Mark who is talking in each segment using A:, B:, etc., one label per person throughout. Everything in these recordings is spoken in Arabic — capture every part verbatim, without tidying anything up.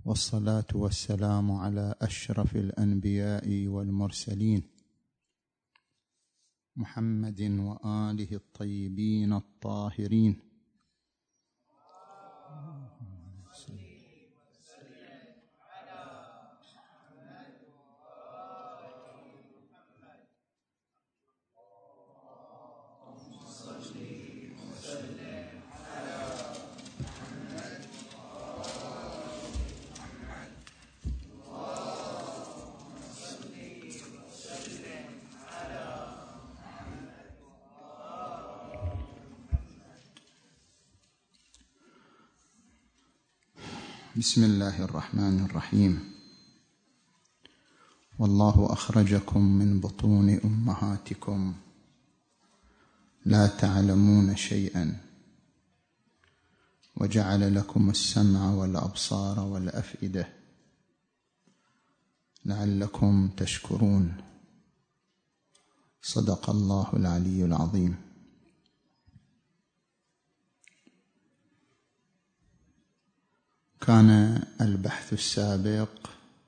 A: والصلاة والسلام على أشرف الأنبياء والمرسلين محمد وآله الطيبين الطاهرين. بسم الله الرحمن الرحيم. والله أخرجكم من بطون أمهاتكم لا تعلمون شيئا وجعل لكم السمع والأبصار والأفئدة لعلكم تشكرون. صدق الله العلي العظيم. كان البحث السابق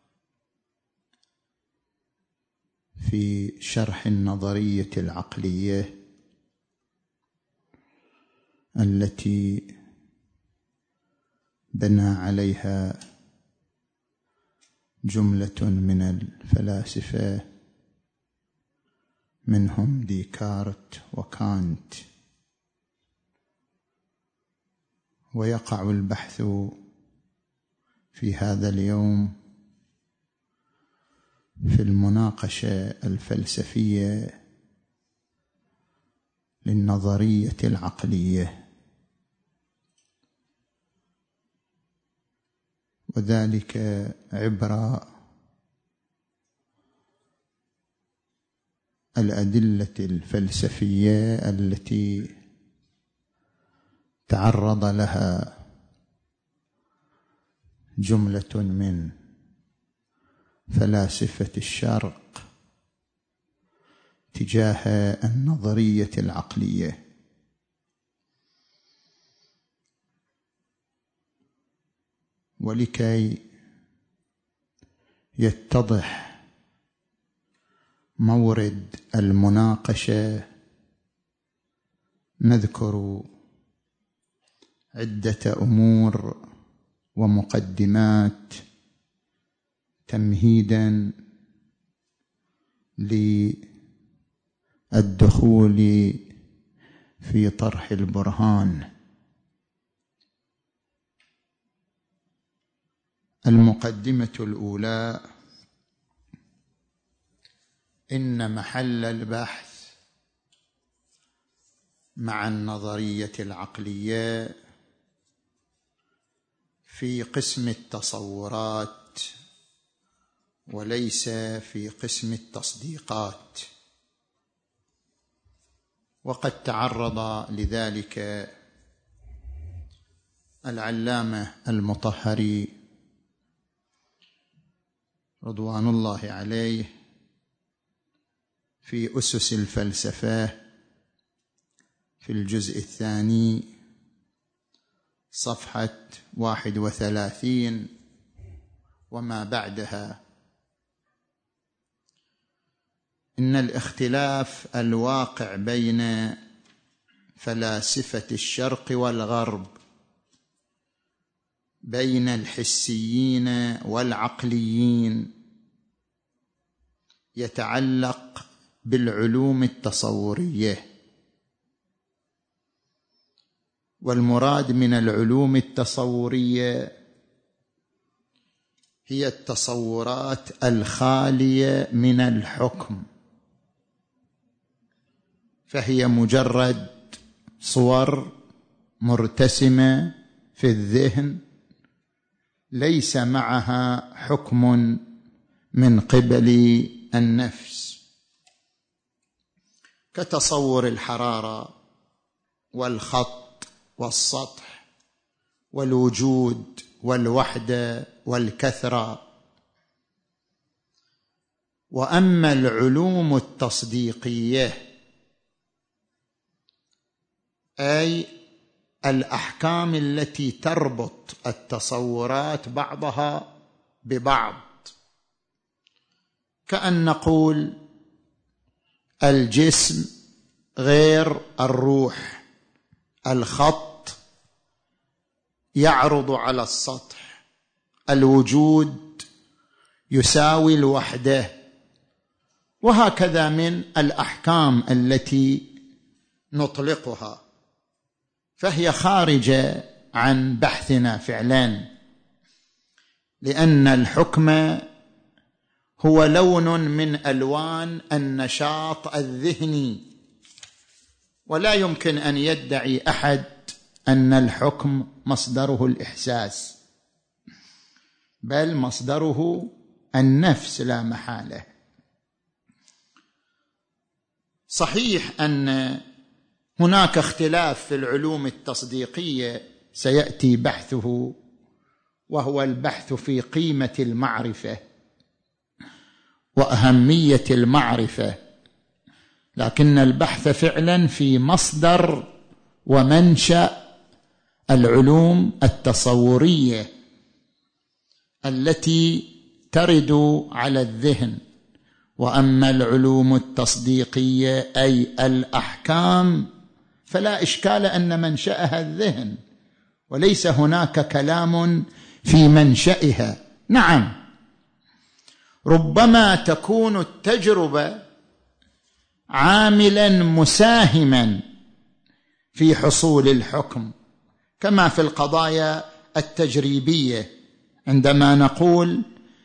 A: في شرح النظرية العقلية التي بنى عليها جملة من الفلاسفة منهم ديكارت وكانت، ويقع البحث في هذا اليوم في المناقشة الفلسفية للنظرية العقلية، وذلك عبر الأدلة الفلسفية التي تعرض لها جملة من فلاسفة الشرق تجاه النظرية العقلية. ولكي يتضح مورد المناقشة نذكر عدة أمور ومقدمات تمهيدا للدخول في طرح البرهان. المقدمة الأولى: إن محل البحث مع النظرية العقلية في قسم التصورات وليس في قسم التصديقات، وقد تعرض لذلك العلامة المطهري رضوان الله عليه في أسس الفلسفة في الجزء الثاني صفحة واحد وثلاثين وما بعدها: إن الاختلاف الواقع بين فلاسفة الشرق والغرب، بين الحسيين والعقليين، يتعلق بالعلوم التصورية. والمراد من العلوم التصورية هي التصورات الخالية من الحكم، فهي مجرد صور مرتسمة في الذهن ليس معها حكم من قبل النفس، كتصور الحرارة والخط والسطح والوجود والوحدة والكثرة. وأما العلوم التصديقية أي الأحكام التي تربط التصورات بعضها ببعض، كأن نقول الجسم غير الروح، الخط يعرض على السطح، الوجود يساوي الوحدة، وهكذا من الأحكام التي نطلقها، فهي خارجة عن بحثنا فعلا، لأن الحكم هو لون من ألوان النشاط الذهني، ولا يمكن أن يدعي أحد أن الحكم مصدره الإحساس، بل مصدره النفس لا محالة. صحيح أن هناك اختلاف في العلوم التصديقية سيأتي بحثه، وهو البحث في قيمة المعرفة وأهمية المعرفة، لكن البحث فعلا في مصدر ومنشأ العلوم التصورية التي ترد على الذهن. وأما العلوم التصديقية أي الأحكام فلا إشكال أن منشأها الذهن، وليس هناك كلام في منشأها. نعم، ربما تكون التجربة عاملا مساهما في حصول الحكم، كما في القضايا التجريبية عندما نقول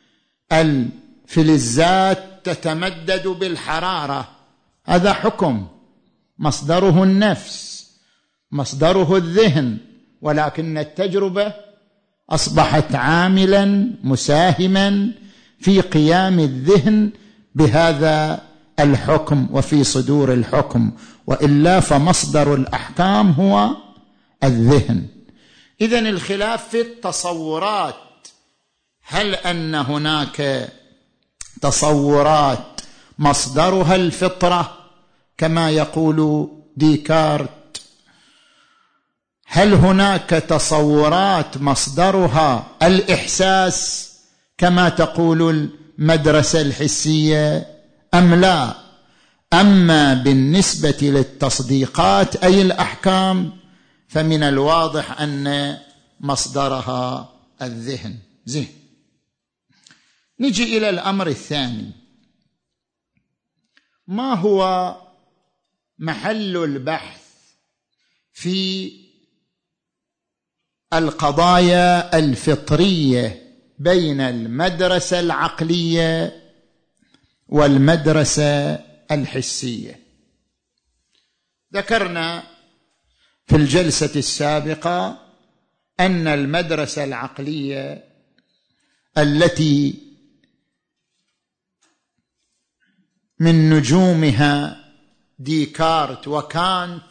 A: الفلزات تتمدد بالحرارة، هذا حكم مصدره النفس، مصدره الذهن، ولكن التجربة أصبحت عاملا مساهما في قيام الذهن بهذا الحكم وفي صدور الحكم، وإلا فمصدر الأحكام هو الذهن. إذن الخلاف في التصورات، هل أن هناك تصورات مصدرها الفطرة كما يقول ديكارت، هل هناك تصورات مصدرها الإحساس كما تقول المدرسة الحسية أم لا؟ أما بالنسبة للتصديقات أي الأحكام فمن الواضح أن مصدرها الذهن. زين، نجي إلى الأمر الثاني، ما هو محل البحث في القضايا الفطرية بين المدرسة العقلية والمدرسة الحسية؟ ذكرنا في الجلسة السابقة أن المدرسة العقلية التي من نجومها ديكارت وكانت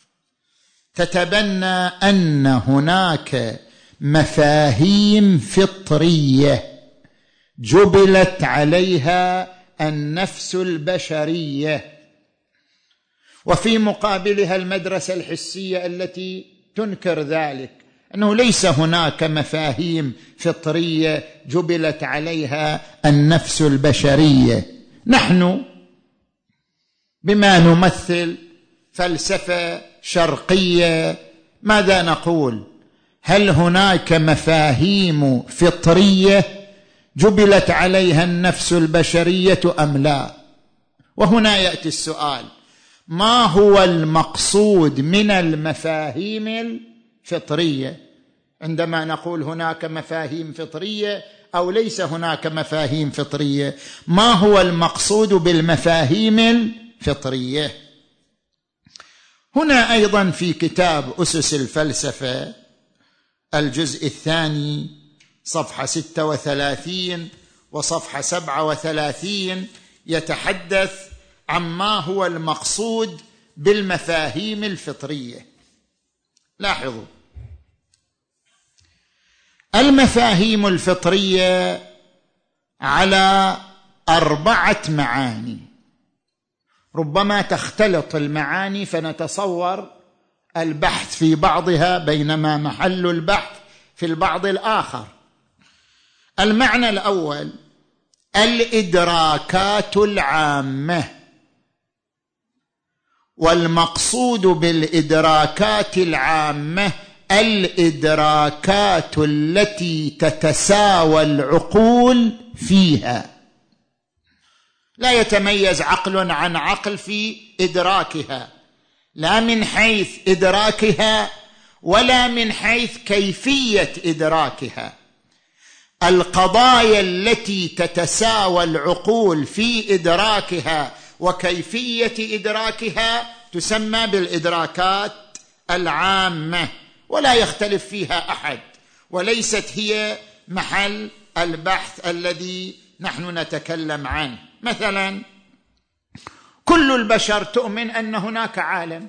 A: تتبنى أن هناك مفاهيم فطرية جبلت عليها النفس البشرية، وفي مقابلها المدرسة الحسية التي تنكر ذلك، أنه ليس هناك مفاهيم فطرية جبلت عليها النفس البشرية. نحن بما نمثل فلسفة شرقية ماذا نقول؟ هل هناك مفاهيم فطرية جبلت عليها النفس البشرية أم لا؟ وهنا يأتي السؤال، ما هو المقصود من المفاهيم الفطرية؟ عندما نقول هناك مفاهيم فطرية أو ليس هناك مفاهيم فطرية، ما هو المقصود بالمفاهيم الفطرية؟ هنا أيضا في كتاب أسس الفلسفة الجزء الثاني صفحة ستة وثلاثين وصفحة سبعة وثلاثين يتحدث عما هو المقصود بالمفاهيم الفطرية. لاحظوا، المفاهيم الفطرية على أربعة معاني، ربما تختلط المعاني فنتصور
B: البحث في بعضها بينما محل البحث في البعض الآخر. المعنى الأول الإدراكات العامة، والمقصود بالإدراكات العامة الإدراكات التي تتساوى العقول فيها، لا يتميز عقل عن عقل في إدراكها، لا من حيث إدراكها ولا من حيث كيفية إدراكها. القضايا التي تتساوى العقول في إدراكها وكيفية إدراكها تسمى بالإدراكات العامة، ولا يختلف فيها أحد، وليست هي محل البحث الذي نحن نتكلم عنه. مثلا كل البشر تؤمن أن هناك عالم،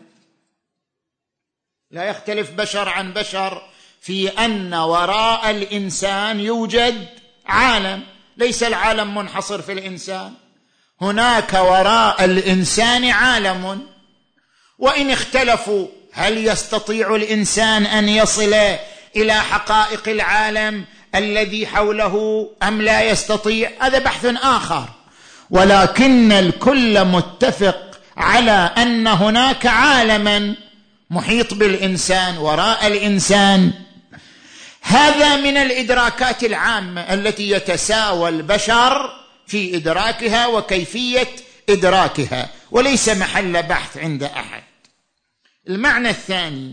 B: لا يختلف بشر عن بشر في أن وراء الإنسان يوجد عالم، ليس العالم منحصر في الإنسان، هناك وراء الإنسان عالم. وإن اختلفوا هل يستطيع الإنسان أن يصل إلى حقائق العالم الذي حوله أم لا يستطيع، هذا بحث آخر، ولكن الكل متفق على أن هناك عالما محيط بالإنسان وراء الإنسان. هذا من الإدراكات العامة التي يتساوى البشر في إدراكها وكيفية إدراكها، وليس محل بحث عند أحد. المعنى الثاني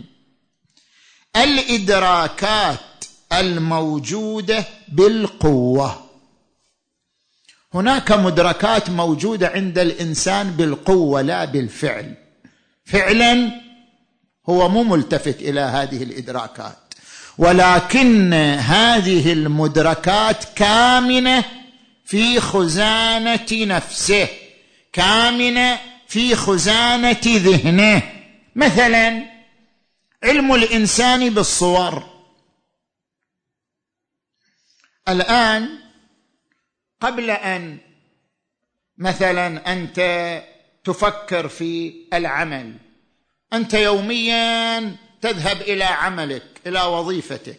B: الإدراكات الموجودة بالقوة. هناك مدركات موجودة عند الإنسان بالقوة لا بالفعل، فعلا هو مو ملتفت إلى هذه الإدراكات، ولكن هذه المدركات كامنة في خزانة نفسه، كامنة في خزانة ذهنه. مثلا علم الإنسان بالصور. الآن قبل أن مثلا أنت تفكر في العمل، أنت يوميا تذهب إلى عملك، إلى وظيفتك،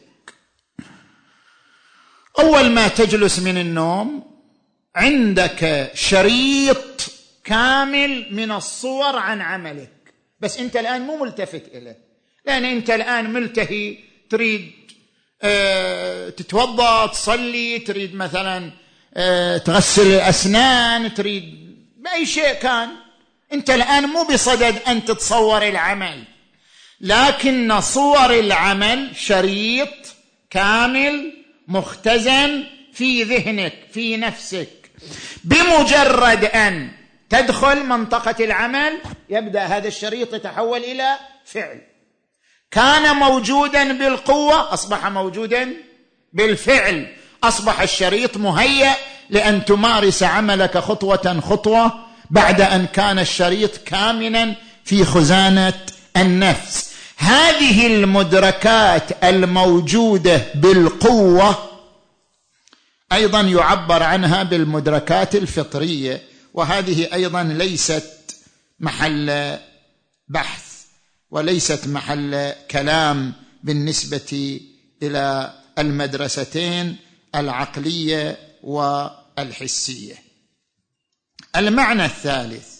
B: أول ما تجلس من النوم عندك شريط كامل من الصور عن عملك، بس أنت الآن مو ملتفت إليه، لأن أنت الآن ملتهي، تريد أه تتوضأ، تصلي، تريد مثلا أه تغسل الأسنان، تريد بأي شيء كان، أنت الآن مو بصدد أن تتصور العمل، لكن صور العمل شريط كامل مختزن في ذهنك في نفسك. بمجرد أن تدخل منطقة العمل يبدأ هذا الشريط يتحول إلى فعل. كان موجودا بالقوة أصبح موجودا بالفعل، أصبح الشريط مهيأ لأن تمارس عملك خطوة خطوة بعد أن كان الشريط كامنا في خزانة النفس. هذه المدركات الموجودة بالقوة أيضا يعبر عنها بالمدركات الفطرية، وهذه أيضا ليست محل بحث وليست محل كلام بالنسبة إلى المدرستين العقلية والحسية. المعنى الثالث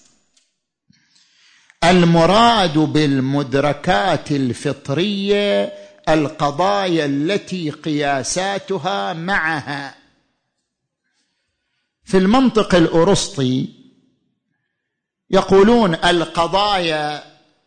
B: المراد بالمدركات الفطرية القضايا التي قياساتها معها. في المنطق الأرسطي يقولون القضايا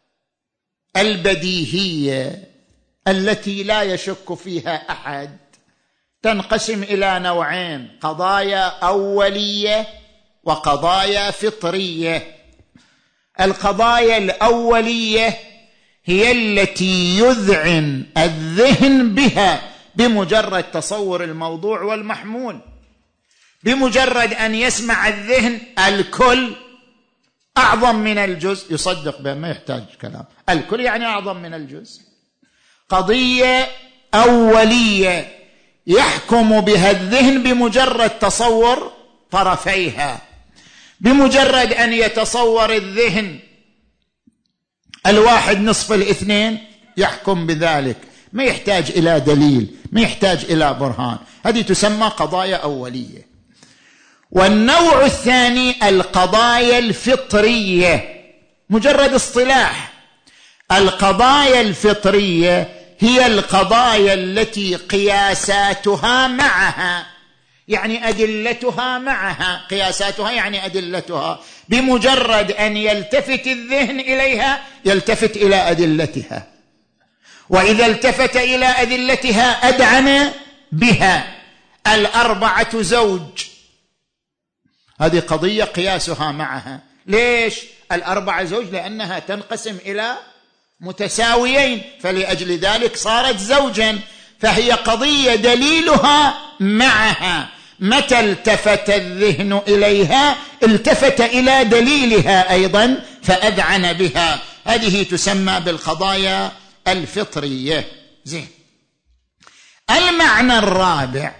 B: البديهية التي لا يشك فيها أحد تنقسم إلى نوعين: قضايا أولية وقضايا فطرية. القضايا الأولية هي التي يذعن الذهن بها بمجرد تصور الموضوع والمحمول، بمجرد أن يسمع الذهن الكل أعظم من الجزء يصدق به، ما يحتاج كلام، الكل يعني أعظم من الجزء. قضية أولية يحكم بها الذهن بمجرد تصور طرفيها، بمجرد أن يتصور الذهن الواحد نصف الاثنين يحكم بذلك، ما يحتاج إلى دليل، ما يحتاج إلى برهان. هذه تسمى قضايا أولية. والنوع الثاني القضايا الفطرية، مجرد اصطلاح. القضايا الفطرية هي القضايا التي قياساتها معها، يعني أدلتها معها، قياساتها يعني أدلتها، بمجرد أن يلتفت الذهن إليها يلتفت إلى أدلتها، وإذا التفت إلى أدلتها أدعن بها. الأربعة زوج، هذه قضية قياسها معها. ليش؟ الأربعة زوج لأنها تنقسم إلى متساويين، فلأجل ذلك صارت زوجا، فهي قضية دليلها معها. متى التفت الذهن إليها التفت إلى دليلها أيضا فأذعن بها. هذه تسمى بالقضايا الفطرية. زين. المعنى الرابع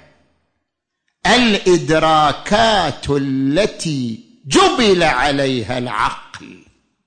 B: الإدراكات التي جبل عليها العقل،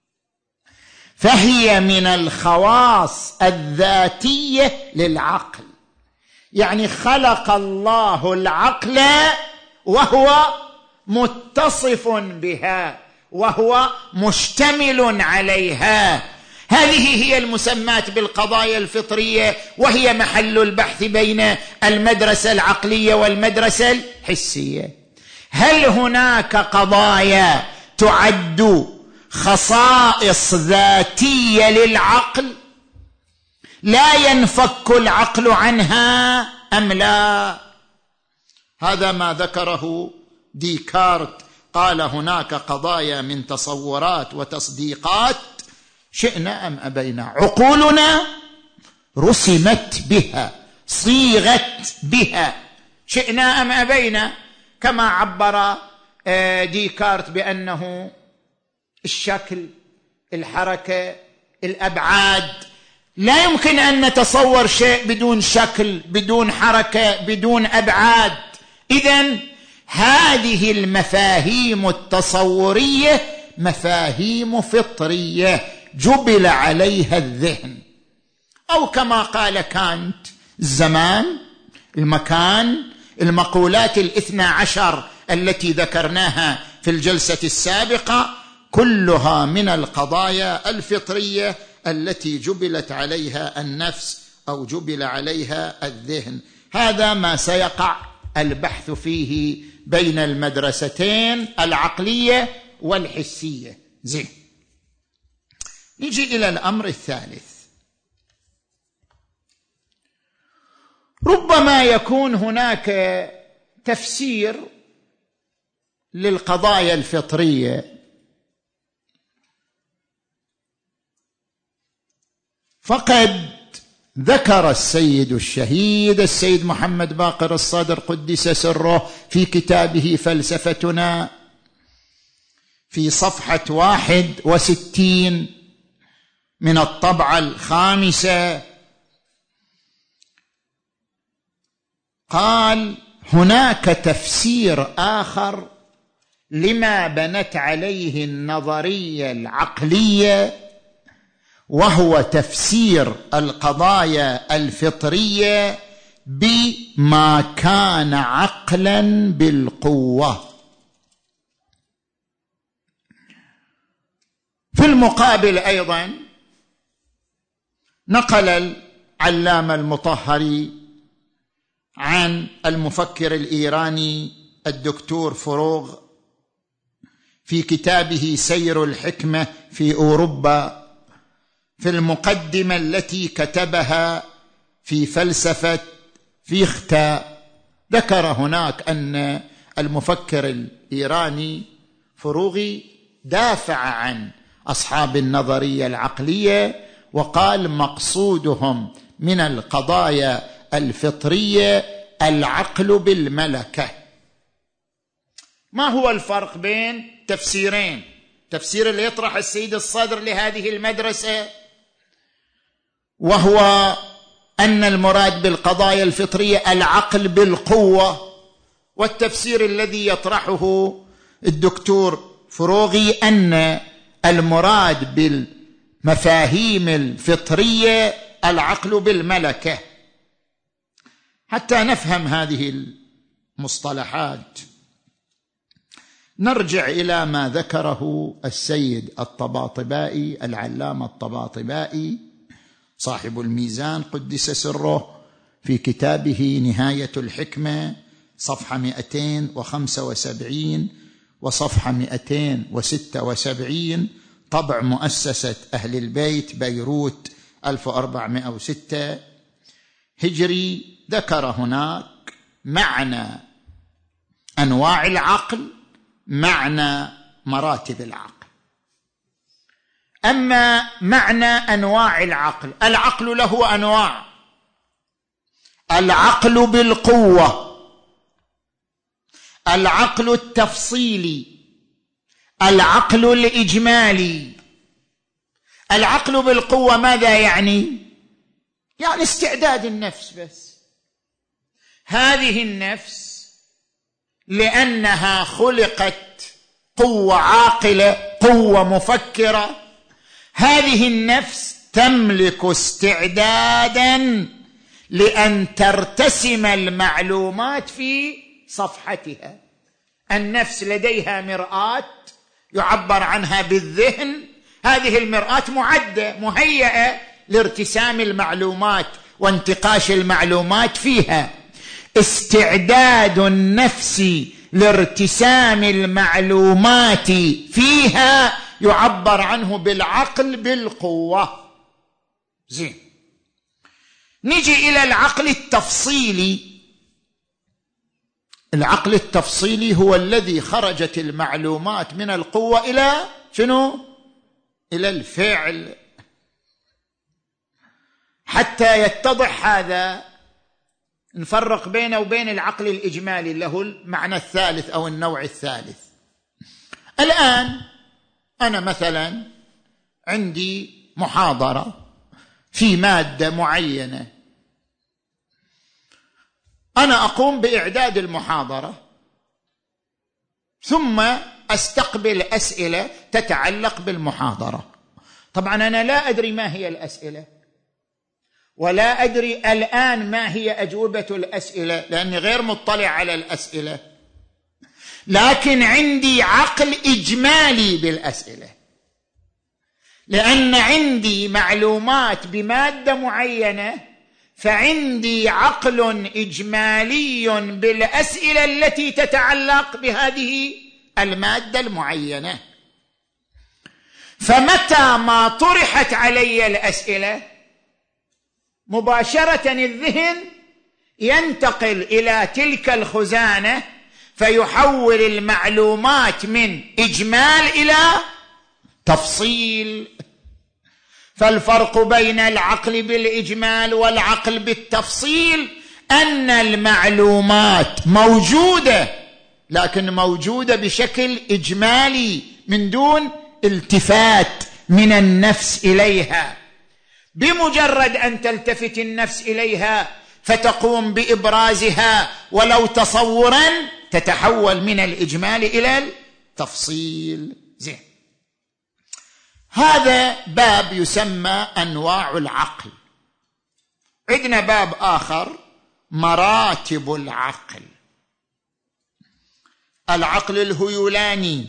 B: فهي من الخواص الذاتية للعقل، يعني خلق الله العقل وهو متصف بها وهو مشتمل عليها. هذه هي المسمات بالقضايا الفطرية، وهي محل البحث بين المدرسة العقلية والمدرسة الحسية. هل هناك قضايا تعد خصائص ذاتية للعقل لا ينفك العقل عنها أم لا؟ هذا ما ذكره ديكارت، قال هناك قضايا من تصورات وتصديقات شئنا أم أبينا، عقولنا رسمت بها، صيغت بها، شئنا أم أبينا، كما عبر ديكارت بأنه الشكل، الحركة، الأبعاد. لا يمكن أن نتصور شيء بدون شكل، بدون حركة، بدون أبعاد. إذن هذه المفاهيم التصورية مفاهيم فطرية جبل عليها الذهن، أو كما قال كانت الزمان، المكان، المقولات الاثنى عشر التي ذكرناها في الجلسة السابقة، كلها من القضايا الفطرية التي جبلت عليها النفس أو جبل عليها الذهن. هذا ما سيقع البحث فيه بين المدرستين العقلية والحسية. زين. نجي إلى الأمر الثالث. ربما يكون هناك تفسير للقضايا الفطرية، فقد ذكر السيد الشهيد السيد محمد باقر الصدر قدس سره في كتابه فلسفتنا في صفحة واحد وستين من الطبعة الخامسة، قال هناك تفسير آخر لما بنت عليه النظرية العقلية، وهو تفسير القضايا الفطرية بما كان عقلا بالقوة. في المقابل أيضا نقل العلامة المطهري عن المفكر الإيراني الدكتور فروغ في كتابه سير الحكمة في أوروبا، في المقدمة التي كتبها في فلسفة فيخته، ذكر هناك أن المفكر الإيراني فروغي دافع عن أصحاب النظرية العقلية، وقال مقصودهم من القضايا الفطرية العقل بالملكة. ما هو الفرق بين تفسيرين؟ تفسير اللي يطرح السيد الصدر لهذه المدرسة، وهو أن المراد بالقضايا الفطرية العقل بالقوة، والتفسير الذي يطرحه الدكتور فروغي أن المراد مفاهيم الفطرية العقل بالملكة. حتى نفهم هذه المصطلحات نرجع إلى ما ذكره السيد الطباطبائي العلامة الطباطبائي صاحب الميزان قدس سره في كتابه نهاية الحكمة صفحة مئتين وخمسة وسبعين وصفحة مئتين وستة وسبعين، طبع مؤسسة أهل البيت بيروت ألف وأربعمائة وستة هجري. ذكر هناك معنى أنواع العقل، معنى مراتب العقل. أما معنى أنواع العقل، العقل له أنواع: العقل بالقوة، العقل التفصيلي، العقل الإجمالي. العقل بالقوة ماذا يعني؟ يعني استعداد النفس. بس هذه النفس لأنها خلقت قوة عاقلة، قوة مفكرة، هذه النفس تملك استعدادا لأن ترتسم المعلومات في صفحتها. النفس لديها مرآة يعبر عنها بالذهن، هذه المرآة معدة مهيئة لارتسام المعلومات وانتقاش المعلومات فيها. استعداد النفس لارتسام المعلومات فيها يعبر عنه بالعقل بالقوة. زين، نجي إلى العقل التفصيلي. العقل التفصيلي هو الذي خرجت المعلومات من القوة إلى شنو؟ إلى الفعل. حتى يتضح هذا نفرق بينه وبين العقل الإجمالي له المعنى الثالث أو النوع الثالث. الآن أنا مثلا عندي محاضرة في مادة معينة، أنا أقوم بإعداد المحاضرة ثم أستقبل أسئلة تتعلق بالمحاضرة. طبعا أنا لا أدري ما هي الأسئلة ولا أدري الآن ما هي أجوبة الأسئلة لأني غير مطلع على الأسئلة، لكن عندي عقل إجمالي بالأسئلة، لأن عندي معلومات بمادة معينة، فعندي عقل إجمالي بالأسئلة التي تتعلق بهذه المادة المعينة. فمتى ما طرحت علي الأسئلة مباشرة الذهن ينتقل إلى تلك الخزانة فيحول المعلومات من إجمال إلى تفصيل. فالفرق بين العقل بالإجمال والعقل بالتفصيل أن المعلومات موجودة، لكن موجودة بشكل إجمالي من دون التفات من النفس إليها. بمجرد أن تلتفت النفس إليها فتقوم بإبرازها ولو تصورا تتحول من الإجمال إلى التفصيل. زين، هذا باب يسمى أنواع العقل. عندنا باب آخر مراتب العقل. العقل الهيولاني،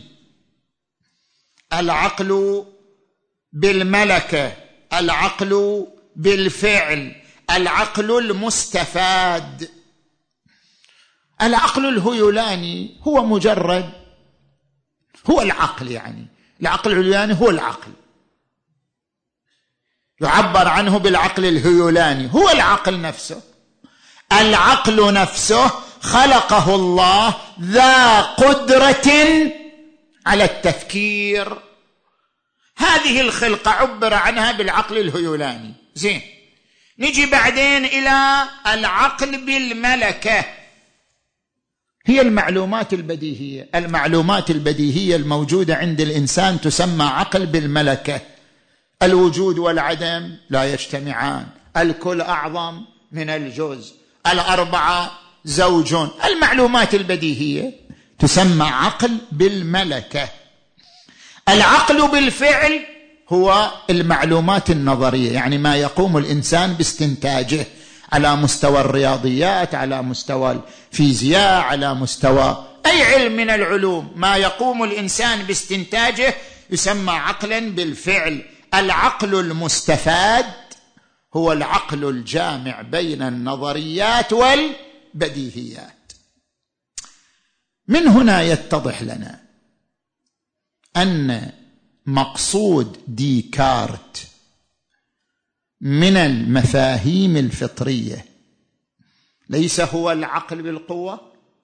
B: العقل بالملكة، العقل بالفعل، العقل المستفاد. العقل الهيولاني هو مجرد هو العقل، يعني العقل الهيولاني هو العقل، يعبر عنه بالعقل الهيولاني، هو العقل نفسه. العقل نفسه خلقه الله ذا قدرة على التفكير، هذه الخلقة عبر عنها بالعقل الهيولاني. زين، نجي بعدين إلى العقل بالملكة، هي المعلومات البديهية. المعلومات البديهية الموجودة عند الإنسان تسمى عقل بالملكة. الوجود والعدم لا يجتمعان، الكل أعظم من الجزء، الأربعة زوج، المعلومات البديهية تسمى عقل بالملكة. العقل بالفعل هو المعلومات النظرية، يعني ما يقوم الإنسان باستنتاجه على مستوى الرياضيات، على مستوى الفيزياء، على مستوى أي علم من العلوم. ما يقوم الإنسان باستنتاجه يسمى عقلا بالفعل. العقل المستفاد هو العقل الجامع بين النظريات والبديهيات. من هنا يتضح لنا أن مقصود ديكارت من المفاهيم الفطرية ليس هو العقل بالقوة،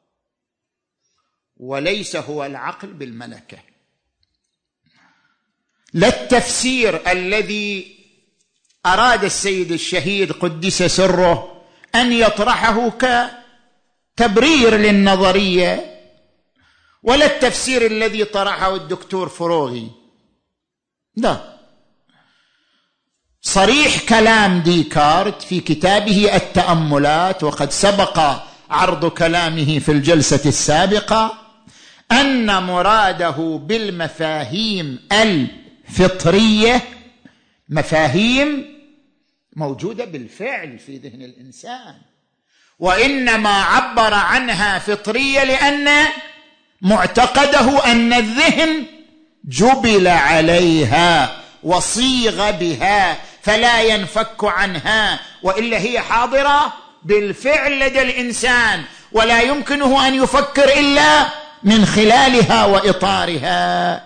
B: وليس هو العقل بالملكة. لا التفسير الذي أراد السيد الشهيد قدس سره أن يطرحه كتبرير للنظرية، ولا التفسير الذي طرحه الدكتور فروغي. لا، صريح كلام ديكارت في كتابه التأملات، وقد سبق عرض كلامه في الجلسة السابقة، أن مراده بالمفاهيم الفطرية مفاهيم موجودة بالفعل في ذهن الإنسان، وإنما عبر عنها فطرية لأن معتقده أن الذهن جبل عليها وصيغ بها فلا ينفك عنها، وإلا هي حاضرة بالفعل لدى الإنسان ولا يمكنه أن يفكر إلا من خلالها وإطارها.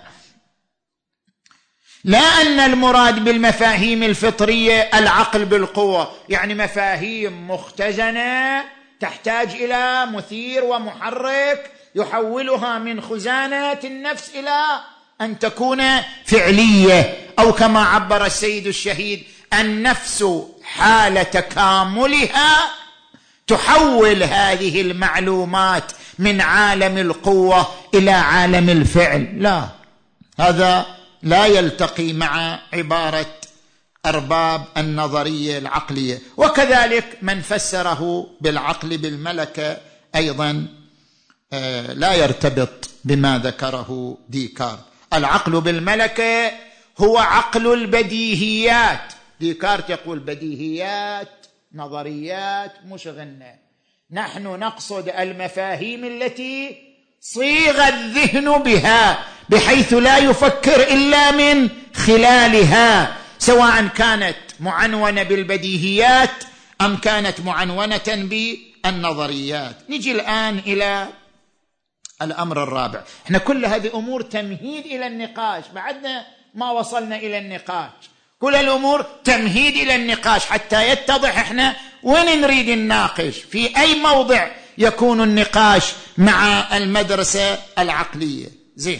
B: لا أن المراد بالمفاهيم الفطرية العقل بالقوة، يعني مفاهيم مختزنة تحتاج إلى مثير ومحرك يحولها من خزانة النفس إلى أن تكون فعلية، أو كما عبر السيد الشهيد النفس حال تكاملها تحول هذه المعلومات من عالم القوة إلى عالم الفعل. لا، هذا لا يلتقي مع عبارة أرباب النظرية العقلية. وكذلك من فسره بالعقل بالملكة أيضا لا يرتبط بما ذكره ديكارت. العقل بالملكة هو عقل البديهيات. ديكارت يقول بديهيات، نظريات، مش غنى. نحن نقصد المفاهيم التي صيغ الذهن بها بحيث لا يفكر إلا من خلالها، سواء كانت معنونة بالبديهيات أم كانت معنونة بالنظريات. نجي الآن إلى الأمر الرابع. احنا كل هذه أمور تمهيد إلى النقاش، بعدنا ما وصلنا إلى النقاش. كل الأمور تمهيد إلى النقاش حتى يتضح احنا وين نريد الناقش، في أي موضع يكون النقاش مع المدرسة العقلية. زين،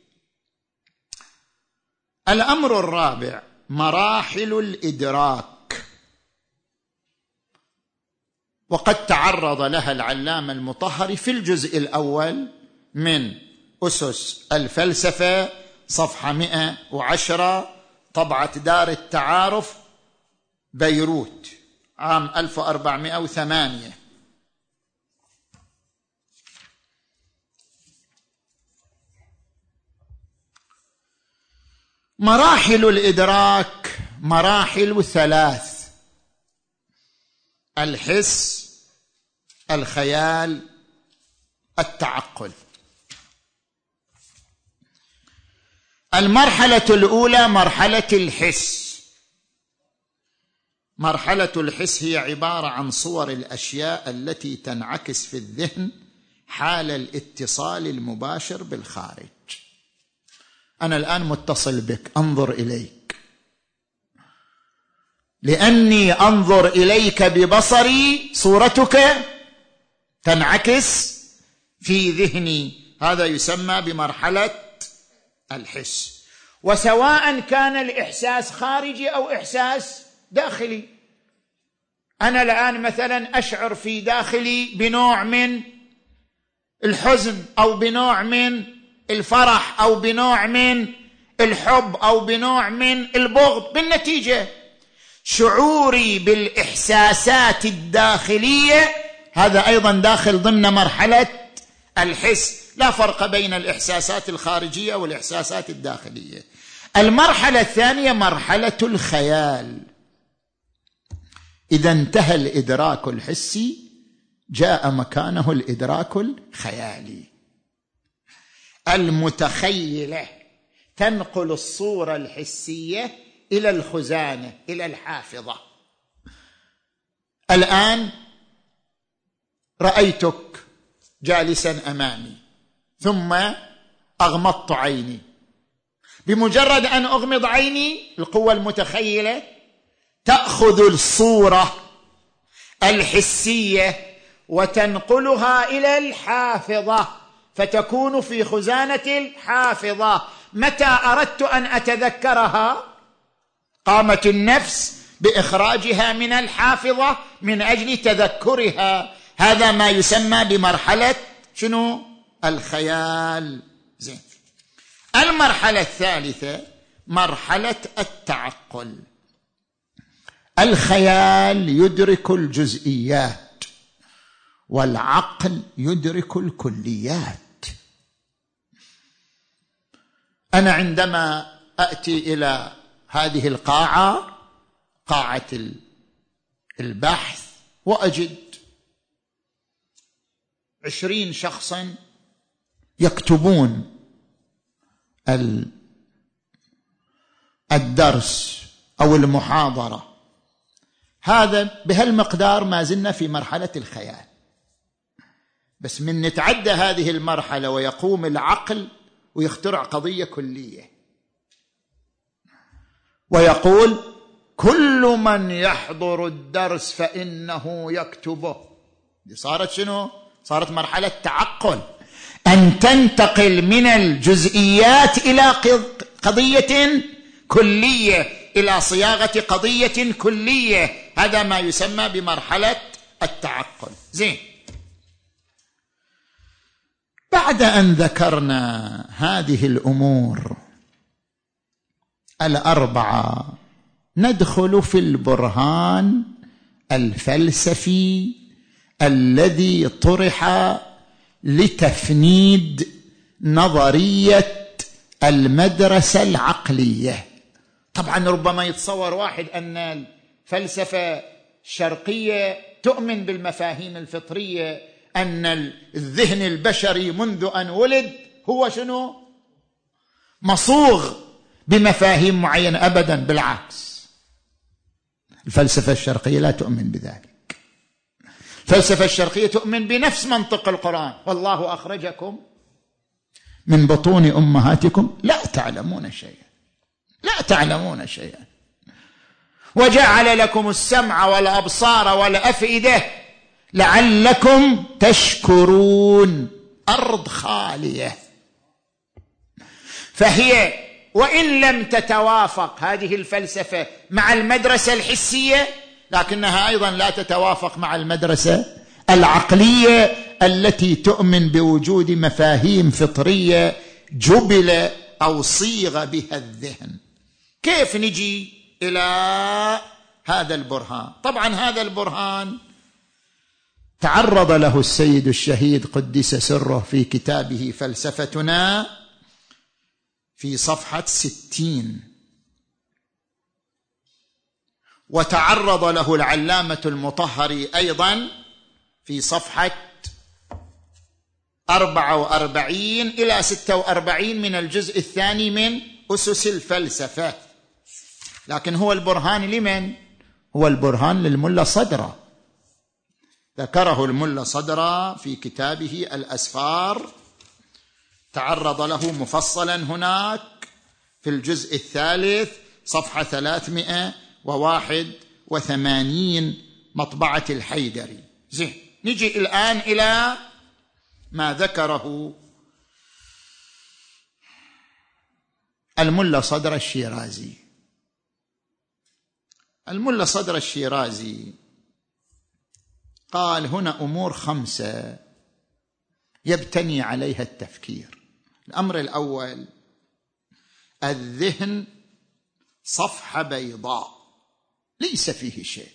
B: الأمر الرابع مراحل الإدراك، وقد تعرض لها العلامة المطهري في الجزء الأول من أسس الفلسفة صفحة مئة وعشرة، طبعة دار التعارف بيروت عام ألف وأربعمئة وثمانية. مراحل الإدراك مراحل ثلاث: الحس، الخيال، التعقل. المرحلة الأولى مرحلة الحس. مرحلة الحس هي عبارة عن صور الأشياء التي تنعكس في الذهن حال الاتصال المباشر بالخارج. أنا الآن متصل بك، أنظر إليك، لأني أنظر إليك ببصري صورتك تنعكس في ذهني، هذا يسمى بمرحلة الحس. وسواء كان الإحساس خارجي أو إحساس داخلي، أنا الآن مثلا أشعر في داخلي بنوع من الحزن أو بنوع من الفرح أو بنوع من الحب أو بنوع من البغض. بالنتيجة شعوري بالإحساسات الداخلية هذا أيضا داخل ضمن مرحلة الحس. لا فرق بين الإحساسات الخارجية والإحساسات الداخلية. المرحلة الثانية مرحلة الخيال. إذا انتهى الإدراك الحسي جاء مكانه الإدراك الخيالي. المتخيلة تنقل الصورة الحسية إلى الخزانة، إلى الحافظة. الآن رأيتك جالسا أمامي ثم أغمضت عيني. بمجرد أن أغمض عيني القوة المتخيلة تأخذ الصورة الحسية وتنقلها إلى الحافظة، فتكون في خزانة الحافظة. متى أردت أن أتذكرها قامت النفس بإخراجها من الحافظة من أجل تذكرها. هذا ما يسمى بمرحلة شنو؟ الخيال. زين. المرحلة الثالثة مرحلة التعقل. الخيال يدرك الجزئيات والعقل يدرك الكليات. أنا عندما أتي إلى هذه القاعة، قاعة البحث، وأجد عشرين شخصا يكتبون الدرس أو المحاضرة، هذا بهالمقدار ما زلنا في مرحلة الخيال. بس من نتعدى هذه المرحلة ويقوم العقل ويخترع قضية كلية ويقول كل من يحضر الدرس فإنه يكتبه. دي صارت شنو؟ صارت مرحلة تعقل، أن تنتقل من الجزئيات إلى قضية كلية، إلى صياغة قضية كلية. هذا ما يسمى بمرحلة التعقل. زين. بعد أن ذكرنا هذه الأمور الأربعة ندخل في البرهان الفلسفي الذي طرح لتفنيد نظرية المدرسة العقلية. طبعا ربما يتصور واحد أن الفلسفة الشرقية تؤمن بالمفاهيم الفطرية، أن الذهن البشري منذ أن ولد هو شنو؟ مصوغ بمفاهيم معينة. أبدا، بالعكس، الفلسفة الشرقية لا تؤمن بذلك. الفلسفة الشرقية تؤمن بنفس منطق القرآن: والله أخرجكم من بطون أمهاتكم لا تعلمون شيئا، لا تعلمون شيئا، وجعل لكم السمع والأبصار والأفئدة لعلكم تشكرون. أرض خالية. فهي وإن لم تتوافق هذه الفلسفة مع المدرسة الحسية، لكنها أيضا لا تتوافق مع المدرسة العقلية التي تؤمن بوجود مفاهيم فطرية جبل أو صيغ بها الذهن. كيف نجي إلى هذا البرهان؟ طبعا هذا البرهان تعرض له السيد الشهيد قدس سره في كتابه فلسفتنا في صفحة ستين، وتعرض له العلامة المطهري أيضا في صفحة أربعة وأربعين إلى ستة وأربعين من الجزء الثاني من أسس الفلسفة. لكن هو البرهان لمن؟ هو البرهان للملا صدرة، ذكره الملا صدرة في كتابه الأسفار، تعرض له مفصلا هناك في الجزء الثالث صفحة ثلاثمائة وواحد وثمانين مطبعة الحيدري. زين، نجي الآن إلى ما ذكره الملا صدر الشيرازي. الملا صدر الشيرازي قال هنا أمور خمسة يبتني عليها التفكير. الأمر الأول: الذهن صفحة بيضاء ليس فيه شيء،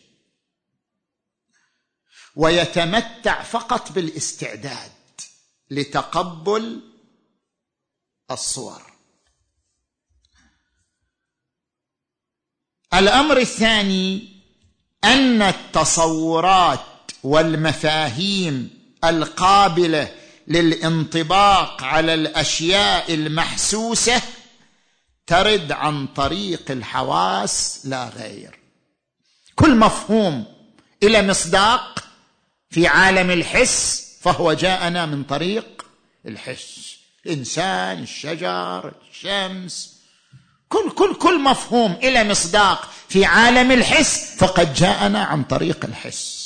B: ويتمتع فقط بالاستعداد لتقبل الصور. الأمر الثاني أن التصورات والمفاهيم القابلة للانطباق على الأشياء المحسوسة ترد عن طريق الحواس لا غير. كل مفهوم إلى مصداق في عالم الحس فهو جاءنا من طريق الحس. الإنسان، الشجر، الشمس، كل كل كل مفهوم إلى مصداق في عالم الحس فقد جاءنا عن طريق الحس.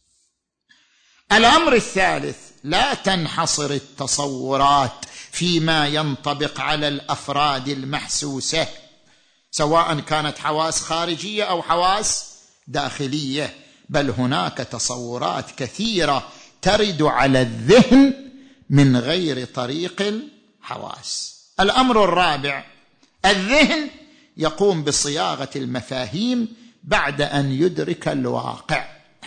B: الأمر الثالث: لا تنحصر التصورات فيما ينطبق على الأفراد المحسوسة، سواء كانت حواس خارجية أو حواس داخلية، بل هناك تصورات كثيرة ترد على الذهن من غير طريق الحواس. الأمر الرابع: الذهن يقوم بصياغة المفاهيم بعد أن يدرك الواقع.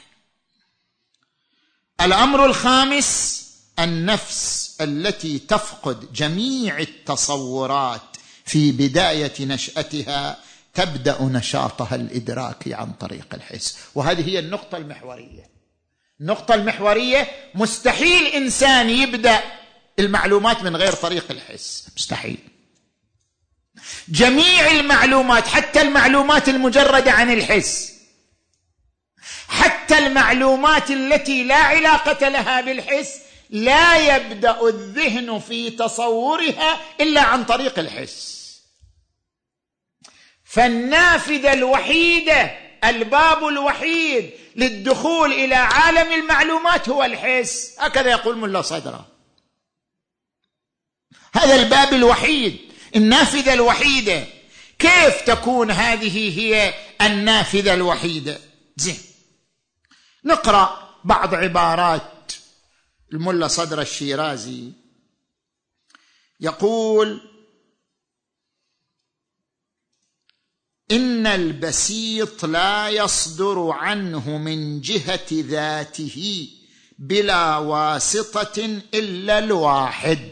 B: الأمر الخامس: النفس التي تفقد جميع التصورات في بداية نشأتها تبدأ نشاطها الإدراكي عن طريق الحس. وهذه هي النقطة المحورية. النقطة المحورية: مستحيل إنسان يبدأ المعلومات من غير طريق الحس، مستحيل. جميع المعلومات، حتى المعلومات المجردة عن الحس، حتى المعلومات التي لا علاقة لها بالحس، لا يبدأ الذهن في تصورها إلا عن طريق الحس. فالنافذة الوحيدة، الباب الوحيد للدخول إلى عالم المعلومات هو الحس، هكذا يقول ملا صدرة. هذا الباب الوحيد، النافذة الوحيدة. كيف تكون هذه هي النافذة الوحيدة؟ زين، نقرأ بعض عبارات الملا صدر الشيرازي. يقول: إن البسيط لا يصدر عنه من جهة ذاته بلا واسطة إلا الواحد.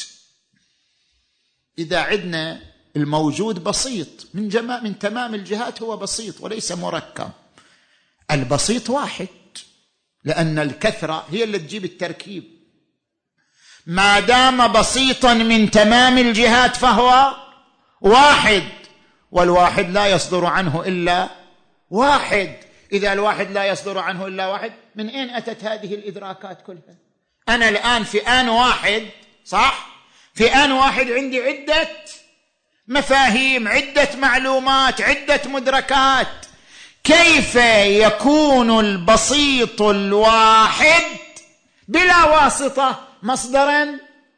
B: إذا عدنا الموجود بسيط من جماع من تمام الجهات، هو بسيط وليس مركب. البسيط واحد، لأن الكثرة هي اللي تجيب التركيب. ما دام بسيطا من تمام الجهات فهو واحد، والواحد لا يصدر عنه إلا واحد. إذا الواحد لا يصدر عنه إلا واحد، من أين أتت هذه الإدراكات كلها؟ أنا الآن في آن واحد، صح؟ في آن واحد عندي عدة مفاهيم، عدة معلومات، عدة مدركات. كيف يكون البسيط الواحد بلا واسطة مصدرا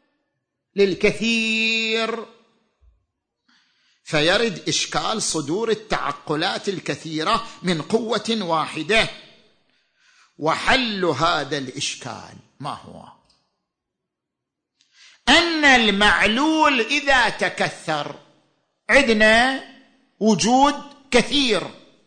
B: للكثير؟ فيرد إشكال صدور التعقلات الكثيرة من قوة واحدة. وحل هذا الإشكال ما هو؟ أن المعلول إذا تكثر، عندنا وجود كثير.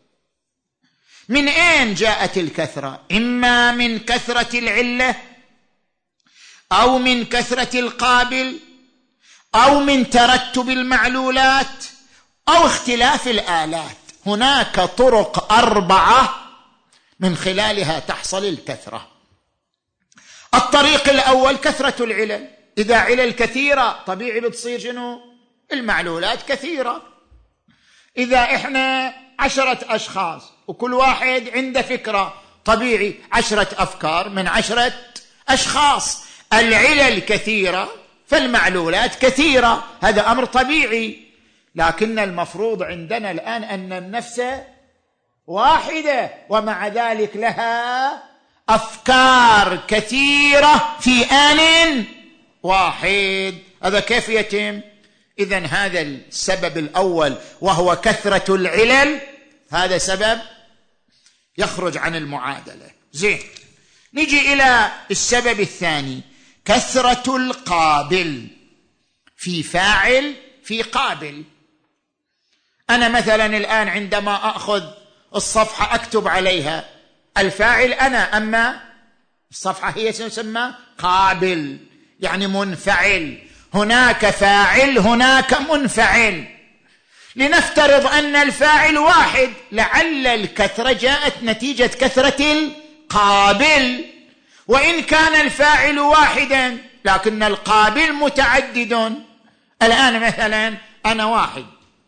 B: من أين جاءت الكثرة؟ إما من كثرة العلة، أو من كثرة القابل، أو من ترتب المعلولات، أو اختلاف الآلات. هناك طرق أربعة من خلالها تحصل الكثرة. الطريق الأول كثرة العلل. إذا علل كثيرة طبيعي بتصير شنو؟ المعلولات كثيرة. إذا إحنا عشرة أشخاص وكل واحد عنده فكرة، طبيعي عشرة أفكار من عشرة أشخاص. العلل كثيرة فالمعلولات كثيرة، هذا أمر طبيعي. لكن المفروض عندنا الآن أن النفس واحدة، ومع ذلك لها أفكار كثيرة في آن واحد. هذا كيف يتم؟ إذن هذا السبب الأول وهو كثرة العلل، هذا سبب يخرج عن المعادلة. زين، نجي إلى السبب الثاني، كثرة القابل. في فاعل في قابل. أنا مثلا الآن عندما أخذ الصفحة أكتب عليها، الفاعل أنا، أما الصفحة هي تسمى قابل، يعني منفعل. هناك فاعل، هناك منفعل. لنفترض أن الفاعل واحد، لعل الكثرة جاءت نتيجة كثرة القابل، وإن كان الفاعل واحدا لكن القابل متعدد. الآن مثلا أنا واحد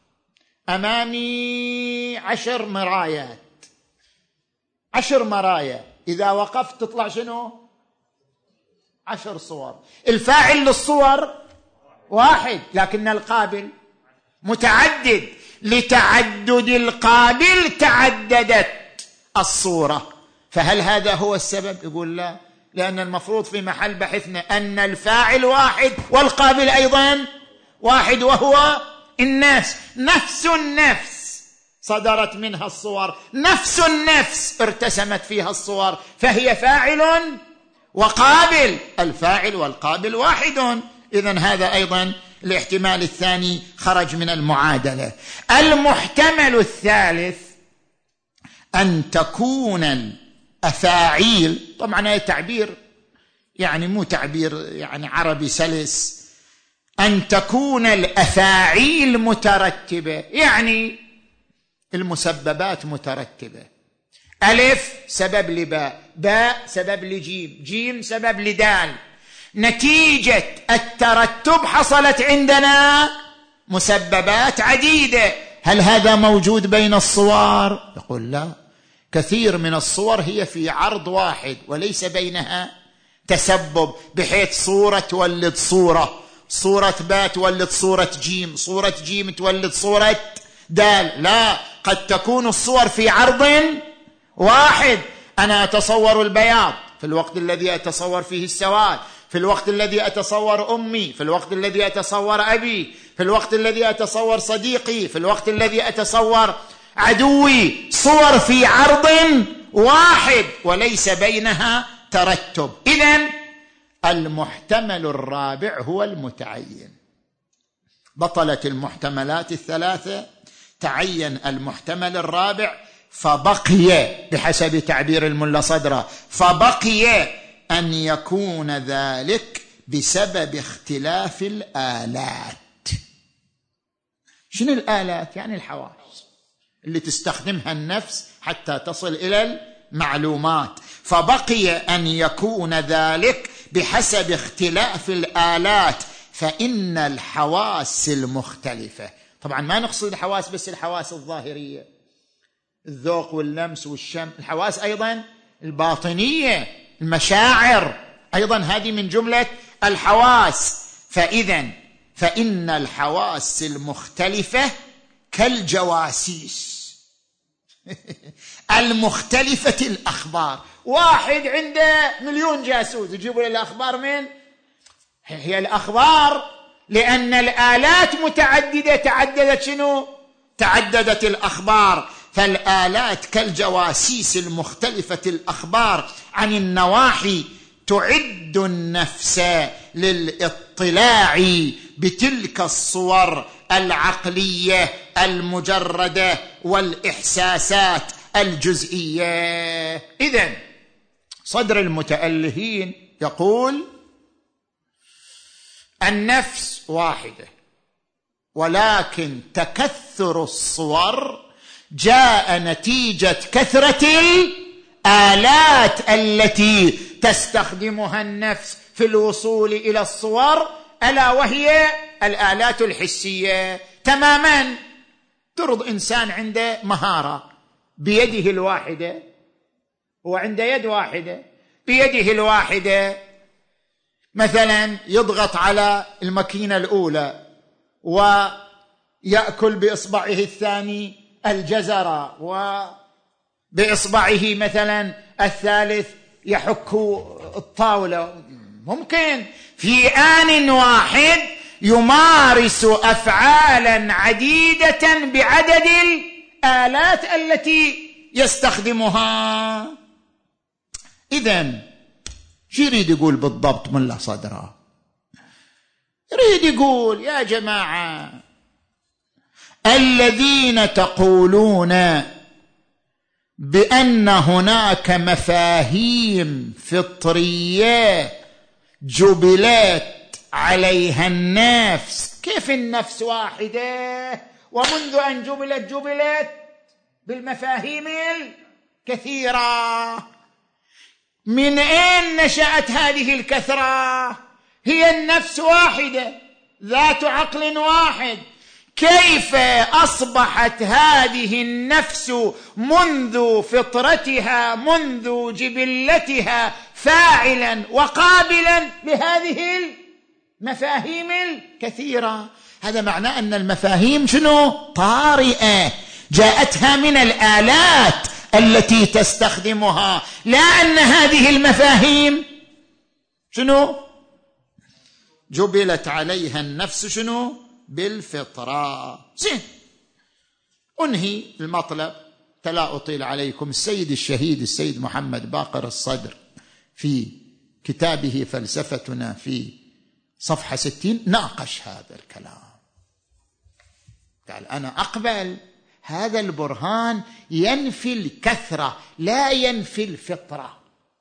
B: أمامي عشر مرايات، عشر مرايا، إذا وقفت تطلع شنو؟ عشر صور. الفاعل للصور واحد لكن القابل متعدد، لتعدد القابل تعددت الصورة. فهل هذا هو السبب؟ يقول لا، لأن المفروض في محل بحثنا أن الفاعل واحد والقابل أيضا واحد، وهو النفس. نفس النفس صدرت منها الصور، نفس النفس ارتسمت فيها الصور، فهي فاعل وقابل، الفاعل والقابل واحد. إذن هذا أيضا الاحتمال الثاني خرج من المعادلة. المحتمل الثالث أن تكون الأفاعيل، طبعا هذا تعبير يعني مو تعبير يعني عربي سلس، أن تكون الأفاعيل مترتبة، يعني المسببات مترتبة. ألف سبب لباء، باء سبب لجيم، جيم سبب لدال، نتيجة الترتب حصلت عندنا مسببات عديدة. هل هذا موجود بين الصور؟ يقول لا، كثير من الصور هي في عرض واحد وليس بينها تسبب، بحيث صورة تولد صورة، صورة باء تولد صورة جيم، صورة جيم تولد صورة دال. لا، قد تكون الصور في عرض واحد. أنا أتصور البياض في الوقت الذي أتصور فيه السواد، في الوقت الذي أتصور أمي، في الوقت الذي أتصور أبي، في الوقت الذي أتصور صديقي، في الوقت الذي أتصور عدوي. صور في عرض واحد وليس بينها ترتب. إذن المحتمل الرابع هو المتعين. بطلت المحتملات الثلاثة، تعين المحتمل الرابع، فبقي بحسب تعبير الملا صدرة فبقي أن يكون ذلك بسبب اختلاف الآلات. شنو الآلات؟ يعني الحواس اللي تستخدمها النفس حتى تصل إلى المعلومات. فبقي أن يكون ذلك بحسب اختلاف الآلات، فإن الحواس المختلفة، طبعا ما نقصد الحواس بس الحواس الظاهرية، الذوق واللمس والشم، الحواس أيضا الباطنية، المشاعر أيضا هذه من جملة الحواس. فإذن فإن الحواس المختلفة كالجواسيس المختلفة الأخبار. واحد عنده مليون جاسوس، يجيبوا له الأخبار من؟ هي الأخبار، لأن الآلات متعددة، تعددت شنو؟ تعددت الأخبار. فالآلات كالجواسيس المختلفة الأخبار عن النواحي تعد النفس للاطلاع بتلك الصور العقلية المجردة والإحساسات الجزئية. إذن صدر المتألهين يقول النفس واحدة، ولكن تكثر الصور جاء نتيجة كثرة الآلات التي تستخدمها النفس في الوصول إلى الصور، ألا وهي الآلات الحسية. تماما ترض إنسان عنده مهارة بيده الواحدة، هو عنده يد واحدة بيده الواحدة، مثلا يضغط على الماكينة الأولى ويأكل بإصبعه الثاني الجزرة، وبإصبعه مثلا الثالث يحك الطاولة. ممكن في آن واحد يمارس أفعالا عديدة بعدد الآلات التي يستخدمها. إذن شو يريد يقول بالضبط ملا صدرة؟ يريد يقول يا جماعة الذين تقولون بأن هناك مفاهيم فطرية جبلت عليها النفس، كيف النفس واحدة ومنذ أن جبلت جبلت بالمفاهيم الكثيرة. من أين نشأت هذه الكثرة؟ هي النفس واحدة ذات عقل واحد. كيف أصبحت هذه النفس منذ فطرتها منذ جبلتها فاعلا وقابلا لهذه المفاهيم الكثيرة؟ هذا معناه أن المفاهيم شنو؟ طارئة، جاءتها من الآلات التي تستخدمها، لا أن هذه المفاهيم شنو؟ جبلت عليها النفس شنو؟ بالفطرة. زين، أنهي المطلب لا أطيل عليكم. السيد الشهيد السيد محمد باقر الصدر في كتابه فلسفتنا في صفحة ستين ناقش هذا الكلام، قال أنا أقبل هذا البرهان ينفي الكثرة لا ينفي الفطرة.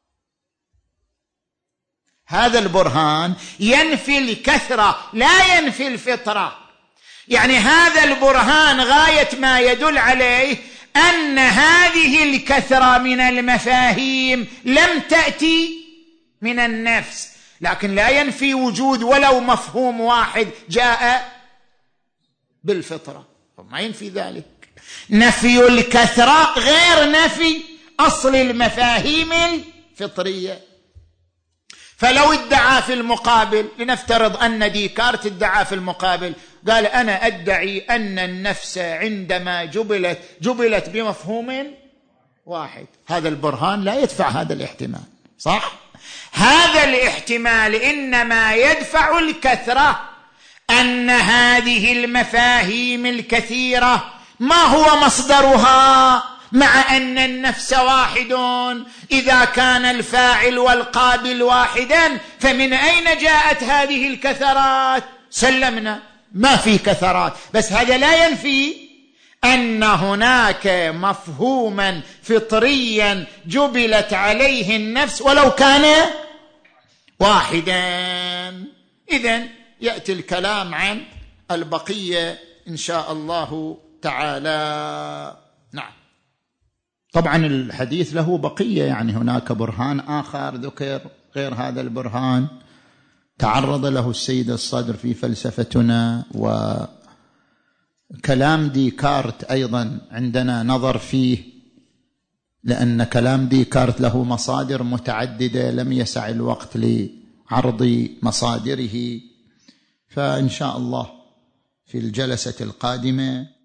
B: هذا البرهان ينفي الكثرة لا ينفي الفطرة. يعني هذا البرهان غاية ما يدل عليه أن هذه الكثرة من المفاهيم لم تأتي من النفس، لكن لا ينفي وجود ولو مفهوم واحد جاء بالفطرة، ما ينفي ذلك. نفي الكثرة غير نفي أصل المفاهيم الفطرية. فلو ادعى في المقابل، لنفترض أن ديكارت ادعى في المقابل قال أنا أدعي أن النفس عندما جبلت جبلت بمفهوم واحد، هذا البرهان لا يدفع هذا الاحتمال، صح؟ هذا الاحتمال إنما يدفع الكثرة، أن هذه المفاهيم الكثيرة ما هو مصدرها، مع أن النفس واحد. إذا كان الفاعل والقابل واحدا فمن أين جاءت هذه الكثرات؟ سلمنا ما في كثرات، بس هذا لا ينفي أن هناك مفهوما فطريا جبلت عليه النفس ولو كان واحدا. إذن يأتي الكلام عن البقية إن شاء الله تعالى. نعم، طبعا الحديث له بقية، يعني هناك برهان آخر ذكر غير هذا البرهان تعرض له السيد الصدر في فلسفتنا، وكلام ديكارت أيضا عندنا نظر فيه، لأن كلام ديكارت له مصادر متعددة لم يسع الوقت لعرض مصادره، فإن شاء الله في الجلسة القادمة